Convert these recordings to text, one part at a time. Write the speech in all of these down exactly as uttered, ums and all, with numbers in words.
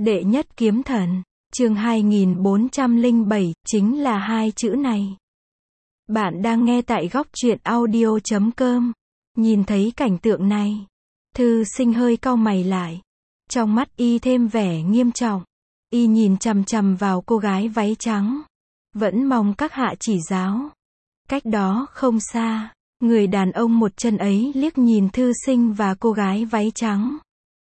Đệ nhất kiếm thần, chương hai nghìn bốn trăm lẻ bảy, chính là hai chữ này. Bạn đang nghe tại góc truyện audio chấm com. Nhìn thấy cảnh tượng này, Thư Sinh hơi cau mày lại. Trong mắt y thêm vẻ nghiêm trọng. Y nhìn chằm chằm vào cô gái váy trắng. Vẫn mong các hạ chỉ giáo. Cách đó không xa, người đàn ông một chân ấy liếc nhìn Thư Sinh và cô gái váy trắng.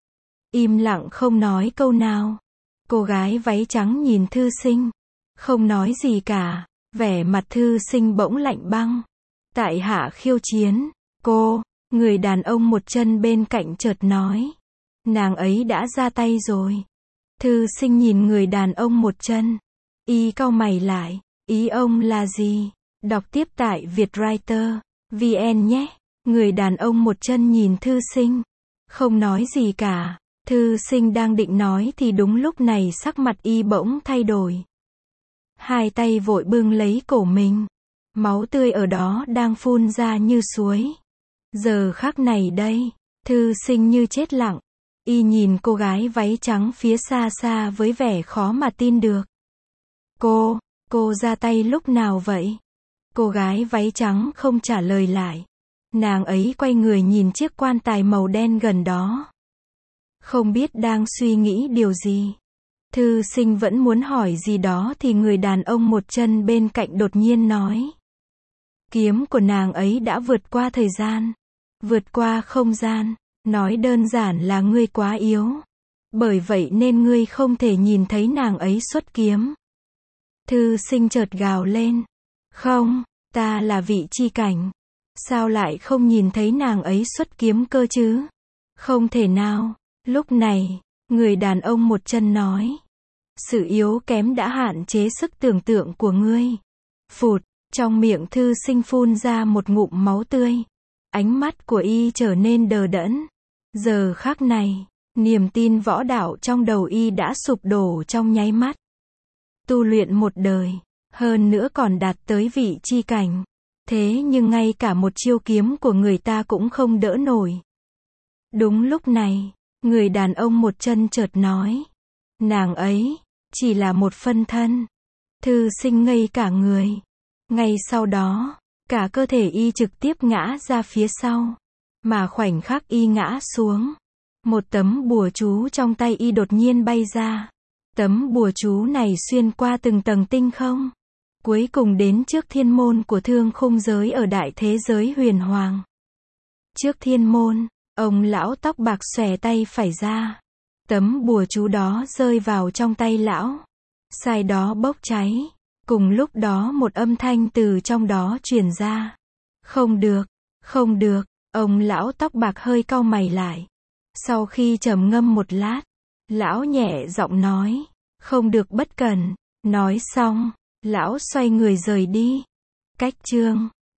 Im lặng không nói câu nào. Cô gái váy trắng nhìn Thư Sinh, không nói gì cả. Vẻ mặt Thư Sinh bỗng lạnh băng. Tại hạ khiêu chiến. Cô, người đàn ông một chân bên cạnh chợt nói. Nàng ấy đã ra tay rồi. Thư Sinh nhìn người đàn ông một chân. Y cau mày lại. Ý ông là gì? Đọc tiếp tại Vietwriter chấm vn nhé. Người đàn ông một chân nhìn Thư Sinh, không nói gì cả. Thư Sinh đang định nói thì đúng lúc này sắc mặt y bỗng thay đổi. Hai tay vội bưng lấy cổ mình. Máu tươi ở đó đang phun ra như suối. Giờ khắc này đây, Thư Sinh như chết lặng. Y nhìn cô gái váy trắng phía xa xa với vẻ khó mà tin được. Cô, cô ra tay lúc nào vậy? Cô gái váy trắng không trả lời lại. Nàng ấy quay người nhìn chiếc quan tài màu đen gần đó. Không biết đang suy nghĩ điều gì. Thư Sinh vẫn muốn hỏi gì đó thì người đàn ông một chân bên cạnh đột nhiên nói. Kiếm của nàng ấy đã vượt qua thời gian, vượt qua không gian. Nói đơn giản là ngươi quá yếu. Bởi vậy nên ngươi không thể nhìn thấy nàng ấy xuất kiếm. Thư Sinh chợt gào lên. Không, ta là vị chi cảnh. Sao lại không nhìn thấy nàng ấy xuất kiếm cơ chứ? Không thể nào. Lúc này, người đàn ông một chân nói. Sự yếu kém đã hạn chế sức tưởng tượng của ngươi. Phụt, trong miệng Thư Sinh phun ra một ngụm máu tươi. Ánh mắt của y trở nên đờ đẫn. Giờ khắc này, niềm tin võ đạo trong đầu y đã sụp đổ trong nháy mắt. Tu luyện một đời, hơn nữa còn đạt tới vị chi cảnh. Thế nhưng ngay cả một chiêu kiếm của người ta cũng không đỡ nổi. Đúng lúc này, người đàn ông một chân chợt nói. Nàng ấy, chỉ là một phân thân. Thư Sinh ngây cả người. Ngay sau đó, cả cơ thể y trực tiếp ngã ra phía sau. Mà khoảnh khắc y ngã xuống, một tấm bùa chú trong tay y đột nhiên bay ra. Tấm bùa chú này xuyên qua từng tầng tinh không. Cuối cùng đến trước thiên môn của thương khung giới ở đại thế giới huyền hoàng. Trước thiên môn, ông lão tóc bạc xòe tay phải ra. Tấm bùa chú đó rơi vào trong tay lão. Sai đó bốc cháy. Cùng lúc đó một âm thanh từ trong đó truyền ra. Không được, không được. Ông lão tóc bạc hơi cau mày lại. Sau khi trầm ngâm một lát, lão nhẹ giọng nói. Không được bất cẩn. Nói xong, lão xoay người rời đi. Cách chương